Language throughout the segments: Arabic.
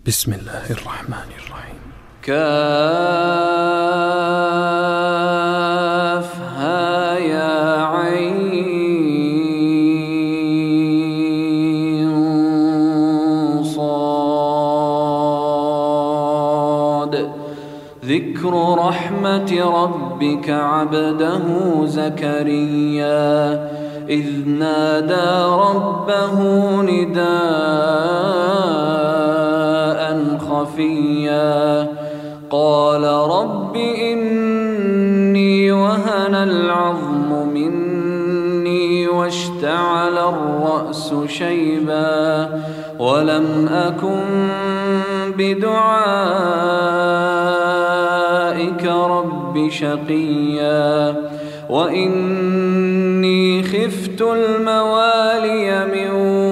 بسم الله الرحمن الرحيم. كافها يا عين صاد. ذكر رحمة ربك عبده زكريا إذ نادى ربه نداء خفيا قال رب إني وهن العظم مني واشتعل الرأس شيبا ولم أكن بدعائك رب شقيا وإني خفت الموالي من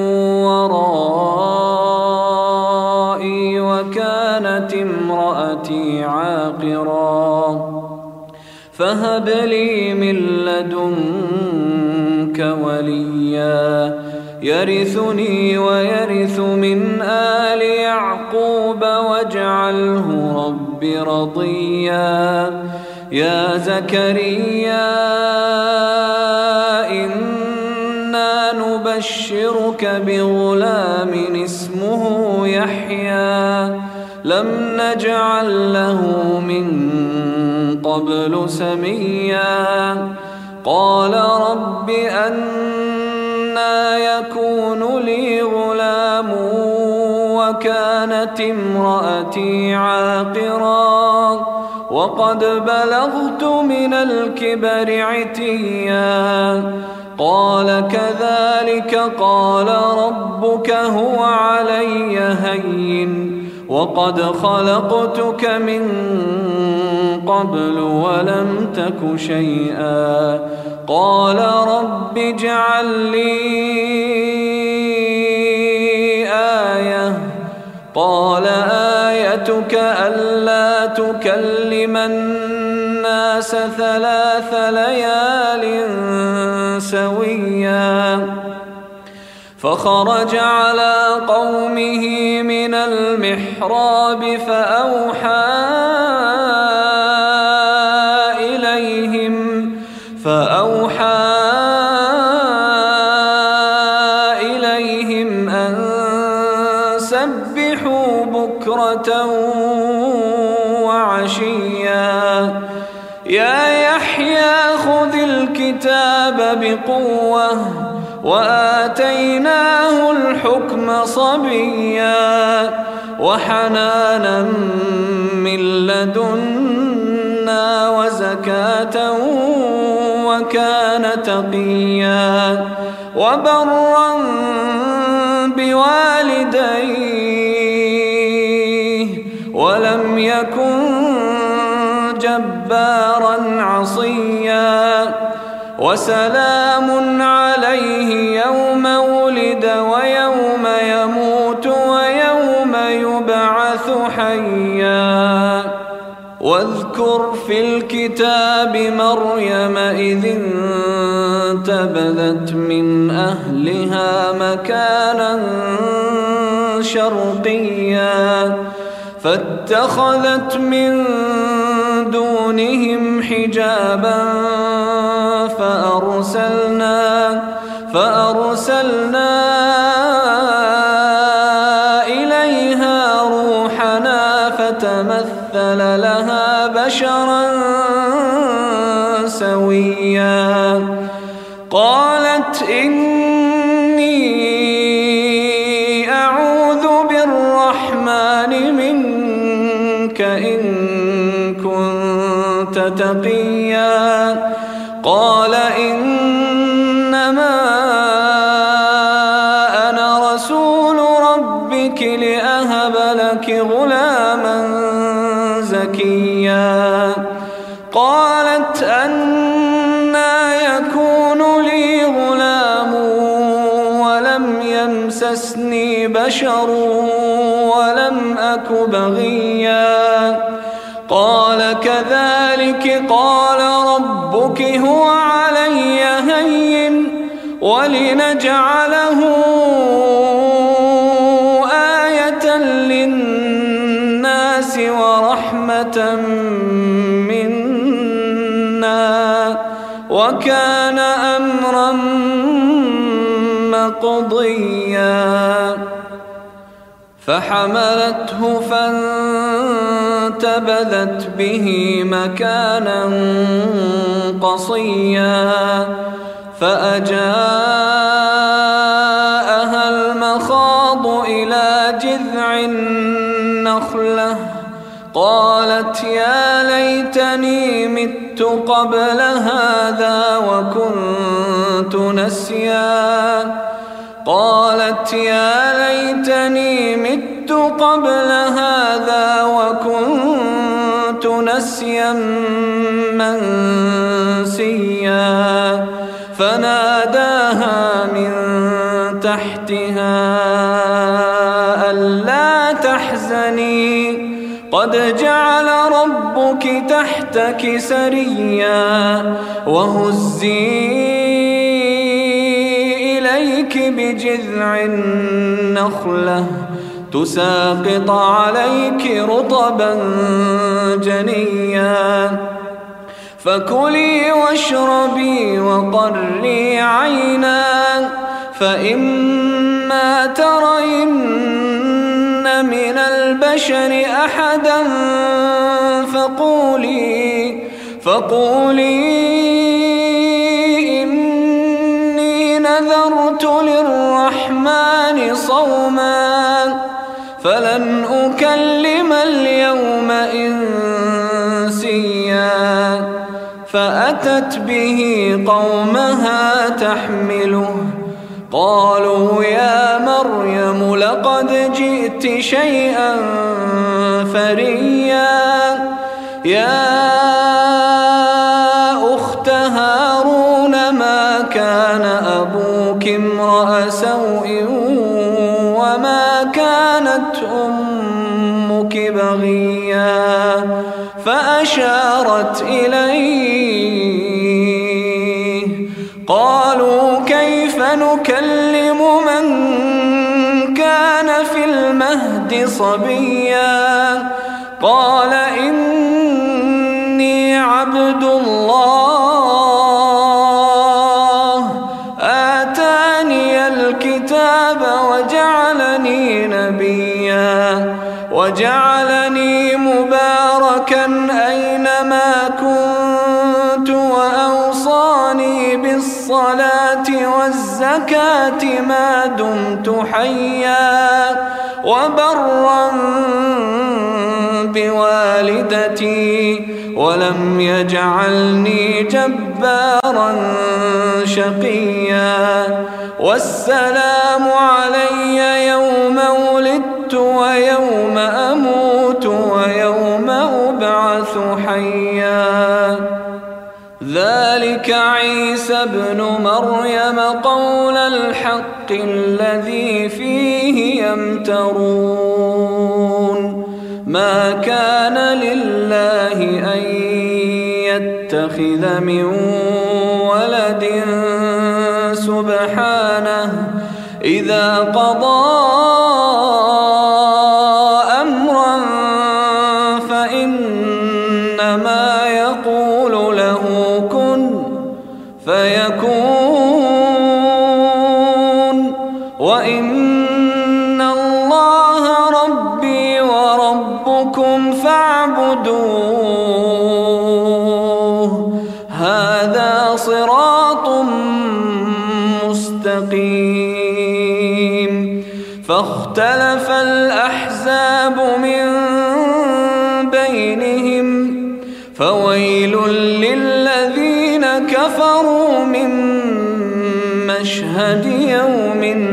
ورائي وكانت امرأتي عاقرا فهب لي من لدنك وليا يرثني ويرث من آل يعقوب واجعله رب رضيا. يا زكريا إنا نبشرك بغلام اسمه يحيى لم نجعل له من قبل سميا قال رب أنى يكون لي غلام وكانت امرأتي عاقرا وقد بلغت من الكبر عتيا قال كذلك قال ربك هو علي هين وقد خلقتك من قبل ولم تك شيئا قال رب اجعل لي آية قال آيتك ألا تكلم الناس 3 ليال سويا فخرج على قومه من المحراب فأوحى إليهم أن سبحوا بكرة وعشيا يا يحيى خذ الكتاب بقوة وآتيناه الحكم صبيا وحنانا من لدنا وزكاة وكان تقيا وبرا بوالديه ولم يكن جبارا عصيا وسلام عليه يوم ولد ويوم يموت ويوم يبعث حيا واذكر في الكتاب مريم إذ انتبذت من أهلها مكانا شرقيا فاتخذت من دونهم حجابا فأرسلنا إليها روحنا فتمثل لها بشرا سويا قالت إني أعوذ بالرحمن منك إن كنت تقيا قال إنما أنا رسول ربك لأهب لك غلاما زكيا قالت أنى يكون لي غلام ولم يمسسني بشر ولم أك بغيا قال كذلك قال ربك هو علي هين ولنجعله آية للناس رحمة منا وكان أمرا مقضيا فحملته فانتبذت به مكانا قصيا فأجاءها المخاض إلى جذع النخلة قالت يا ليتني مت قبل هذا وكنت نسيا قالت يا ليتني مت قبل هذا وكنت نسيا منسيا فناداها من تحتها ألا تحزني قد جعل ربك تحتك سريا وهزي إليك بجذع النخلة تساقط عليك رطبا جنيا فكلي واشربي وقري عينا فإما ترين من البشر أحدا فقولي إني نذرت للرحمن صوما فلن أكلم اليوم إنسيا فأتت به قومها تحمله قالوا يا مريم لقد جئت شيئا فريا يا أخت هارون ما كان أبوك امرأ سوء وما كانت أمك بغيا فأشارت إليه قالوا كيف نكلم من كان في المهد صبيا قال إني عبد الله آتاني الكتاب وجعلني نبيا وجعلني مباركا أينما كنت وأوصاني بالصلاة والزكاة ما دمت حيا وبرا بوالدتي ولم يجعلني جبارا شقيا والسلام علي يوم ولدت ويوم أموت ويوم أبعث حيا ذلك عيسى ابن مريم قول الحق الذي فيه يمترون ما كان لله أن يتخذ من ولد سبحانه إذا قضى أمرا فإنما يقول له كن فيكون وإن الله ربي وربكم فاعبدوه هذا صراط مستقيم فاختلف الأحزاب من بينهم فويل للذين كفروا من مشهد يوم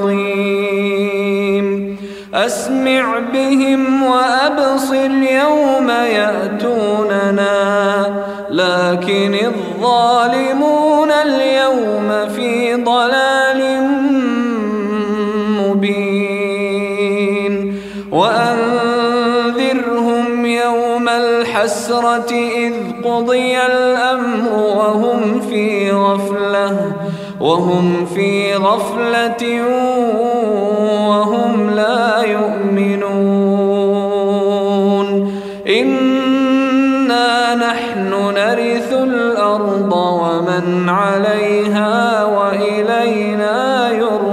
عظيم أسمع بهم وأبصر يوم يأتوننا لكن الظالمون اليوم في ضلال مبين وأنذرهم يوم الحسرة إذ قضي الأمر وهم في غفلة وهم لا يؤمنون عليها وإلينا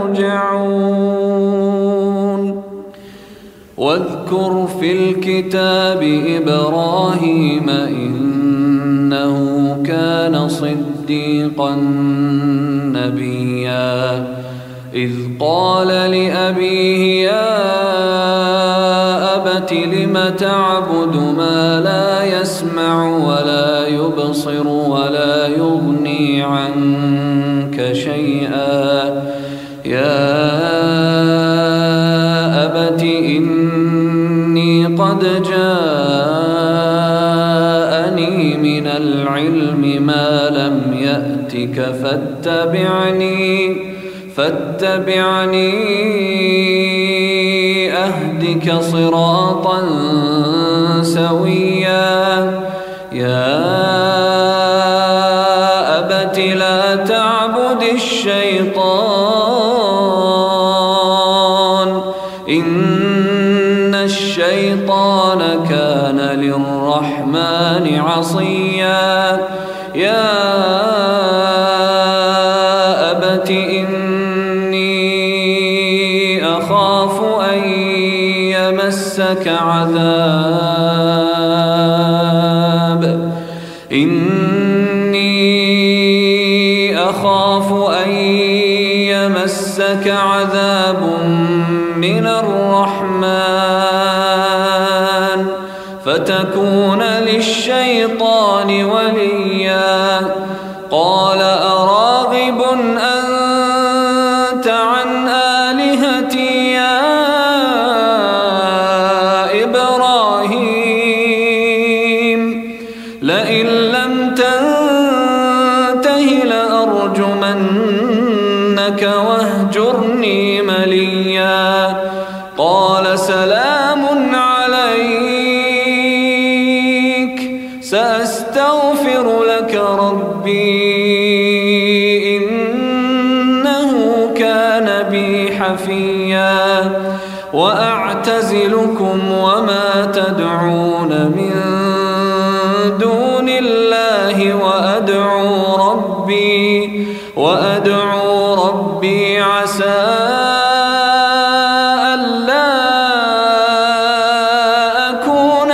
يرجعون. واذكر في الكتاب إبراهيم إنه كان صديقا نبيا إذ قال لأبيه يا أبت لم تعبد ما لا يسمع ولا يبصر ولا يغني عنك شيئا يا أبت إني قد جاءني من العلم ما لم يأتك فاتبعني أهدك صراطا سويا يا أبت لا تعبد الشيطان إن الشيطان كان للرحمن عصيا يا أبت إني أخاف أن يمسك عذاب من الرحمن فتكون للشيطان وليا قال أراغب أنت عن آلهتي يا إبراهيم لئن لم تنته لأرجمنك واهجرني مليا قال سلام عليك سأستغفر لك ربي إنه كان بي حفيا وأعتزلكم وما تدعون من دون الله وأدعو ربي عسى ألا أكون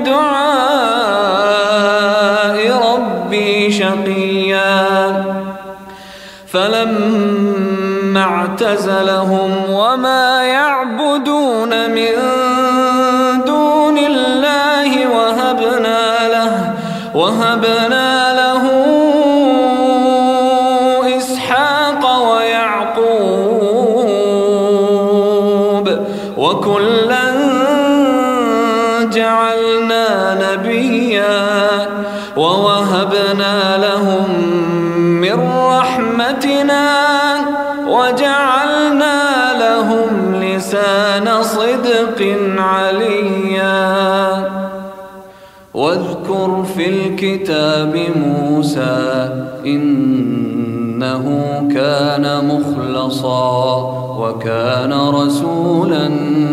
بدعاء ربي شقيا فلما اعتزلهم وما يعبدون من دون الله وهبنا له إسحاق ويعقوب وكلا جعلنا نبيا ووهبنا لهم من رحمتنا وجعلنا لهم لسان صدق عليا واذكر في الكتاب موسى إنه كان مخلصا وكان رسولا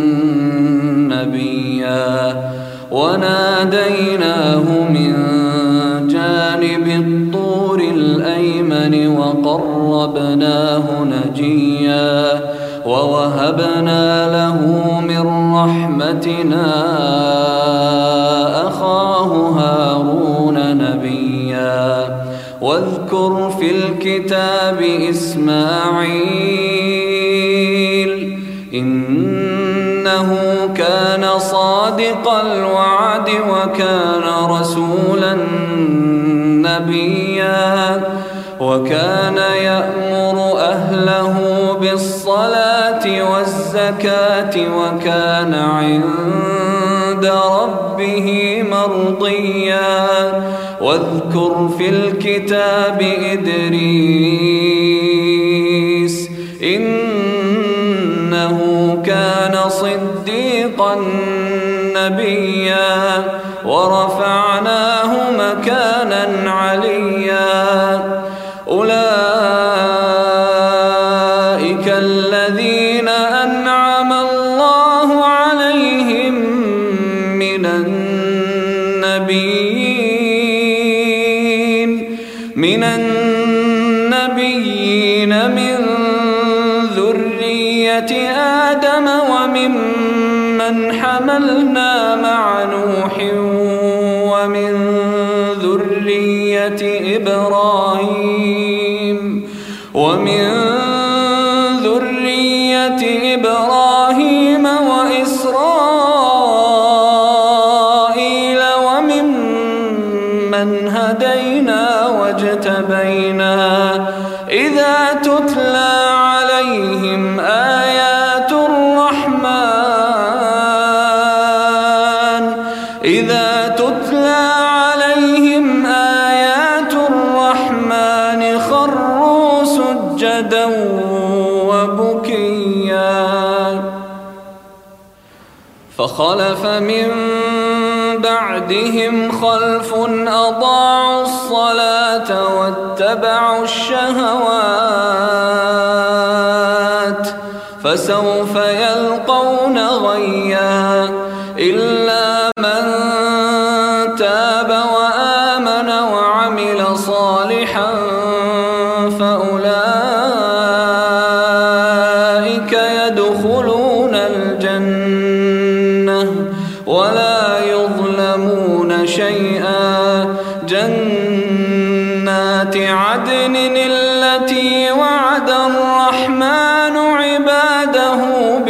نبيا وناديناه من جانب الطور الأيمن وقربناه نجيا ووهبنا له من رحمتنا أخاه هارون نبيا واذكر في الكتاب إسماعيل إنه كان صادق الوعد وكان رسولا نبيا وكان يأمر أهله بالصلاة والزكاة وكان عند ربه مرضيا واذكر في الكتاب إدريس إنه كان صديقا نبيا ورفعناه مكانا عليا أولئك الذين أنعم الله عليهم من النبيين آدم وممن حملنا مع نوح ومن ذرية إبراهيم وإسرائيل وممن هدينا واجتبينا إذا تتلى عليهم آيات الرحمن خروا سجدا وبكيا فخلف من بعدهم خلف أضاعوا الصلاة واتبعوا الشهوات فسوف يلقون غيا إلا من تاب وآمن وعمل صالحا فأولئك يدخلون الجنة ولا يظلمون شيئا جنات عدن التي وعد الرحمن عباده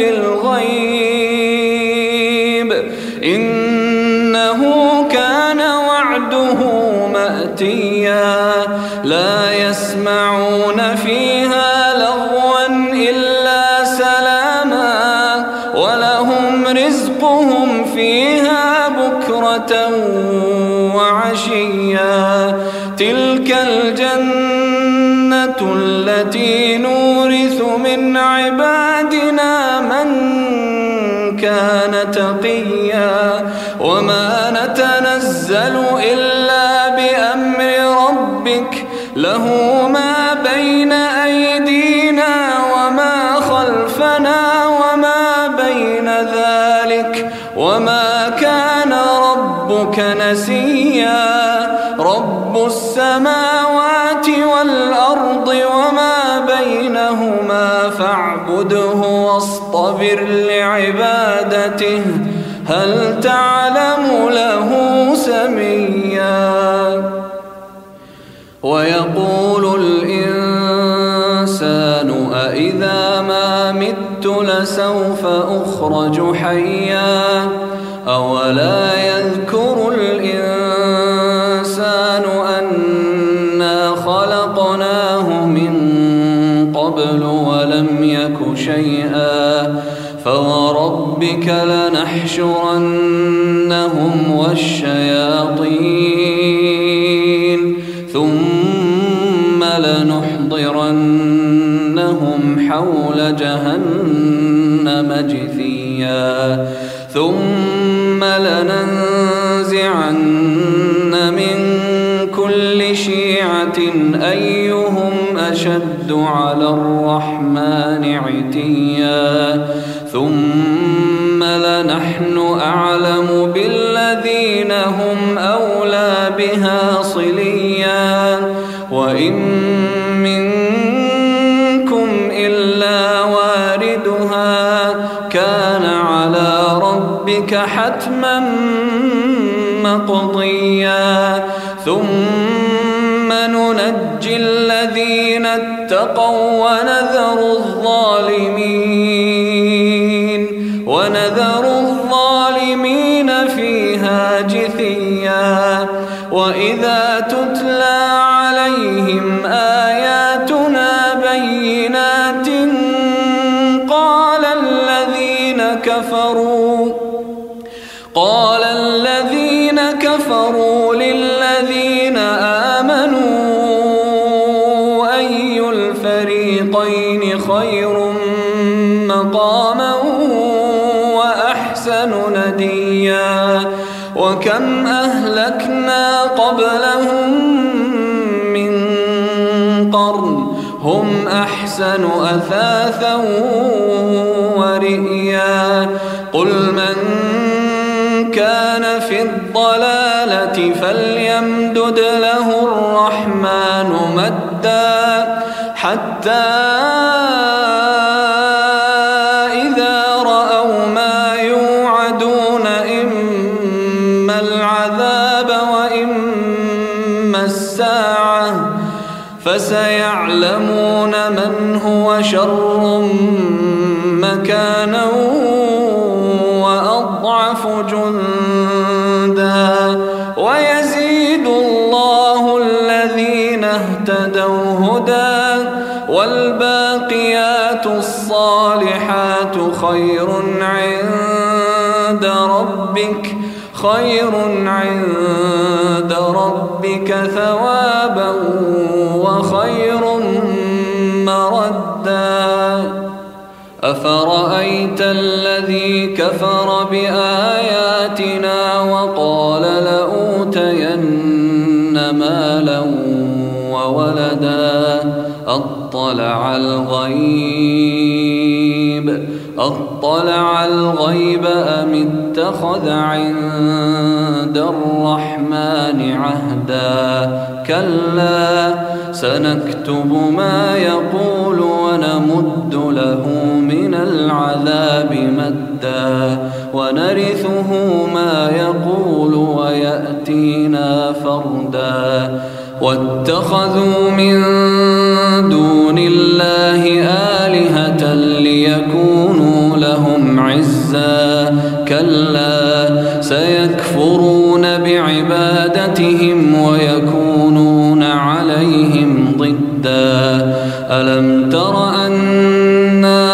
بالغيب إنه كان وعده مأتيا لا يسمعون فيها لغوا إلا سلاما ولهم رزقهم فيها بكرة وعشيا تلك الجنة التي نورث من عبادنا من كان تقيا وما نتنزل إلا بأمر ربك له ما بين أيدينا وما خلفنا وما بين ذلك وما كان ربك نسيا رب السماوات والأرض وما بينهما فاعبده واصطبر لعبادته هل تعلم له سميا ويقول الإنسان أإذا ما مت لسوف أخرج حيا أولا يذكر الإنسان أنا خلقناه من قبل ولم يك شيئا فوربك لنحشرنهم والشياطين ثم لنحضرنهم حول جهنم جثيا ثم لننزعن من كل شيعة أيهم أشد على الرحمن عتيا ثم لنحن أعلم بالذين هم أولى بها صليا وإن منكم إلا واردها كان على ربك حتما مقضيا ثم ننجي الذين اتقوا ونذر الظالمين فيها جثيا وإذا تتلى عليهم آياتنا بينات قال الذين كفروا للذين آمنوا أي الفريقين خير مقاما وأحسن نديا وكم أهلكنا قبلهم من قرن هم أحسن أثاثا ورئيا قل من كان في الضلالة فليمدد له الرحمن مدا حتى إذا جندا ويزيد الله الذين اهتدوا هدى والباقيات الصالحات خير عند ربك ثوابا وخير مردا أفرأيت الذي كفر بآياتنا وقال لأوتين مالا وولدا أطلع الغيب أم اتخذ عند الرحمن عهدا كلا سنكتب ما يقول ونمد له من العذاب مدا ونرثه ما يقول ويأتينا فردا واتخذوا من دون الله آلهة ليكونوا لهم عزا كلا سيكفرون بعبادتهم ويكونون عليهم ضدا ألم تر أنا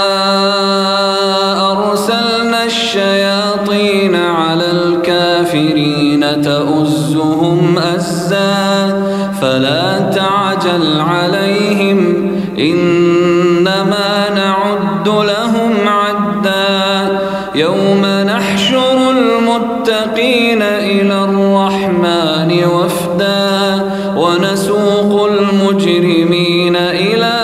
أرسلنا الشياطين على الكافرين تؤزهم أزا فلا تعجل عليهم إنما نعد لهم عدا يوم نحشر المتقين إلى الرحمن وفدا ونسوق المجرمين إلى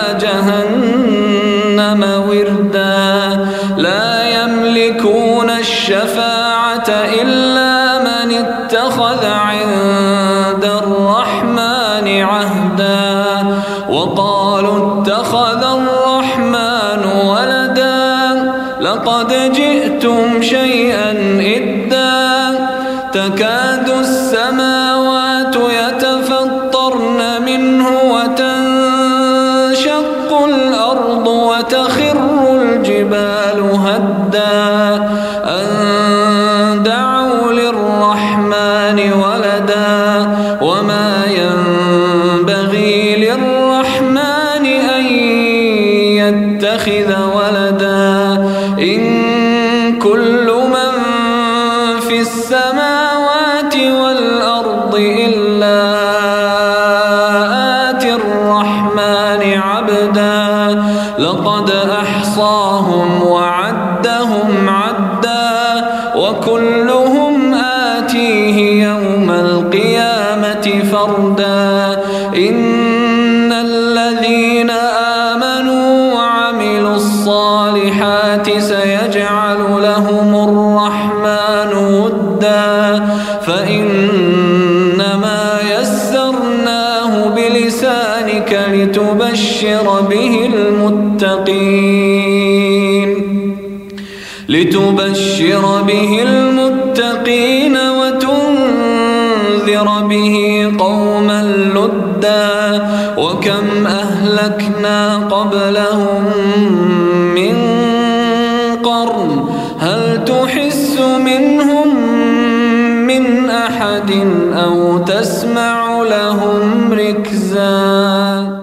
جهنم وردا لا يملكون الشفاعة إلا من اتخذ عند الرحمن عهدا وقالوا اتخذ الرحمن ولدا لقد جئتم شيئا إدا تكاد السماوات يتفطرن منه وتنشق الأرض وتخر الجبال هدا أن دعوا للرحمن ولدا وما ينبغي للرحمن أن يتخذ ولدا إن كل من في السماوات والأرض إلا آتي الرحمن عبدا لقد أحصاهم وعدهم عدا وكلهم آتيه يوم القيامة فردا إن الذين آمنوا وعملوا الصالحات سيجعل لهم الرحمن ودا فإنما يسرناه بلسانك لتبشر به المتقين وتنذر به قوما لدا وكم أهلكنا قبلهم من قرن هل تحس منهم من أحد أو تسمع لهم ركزا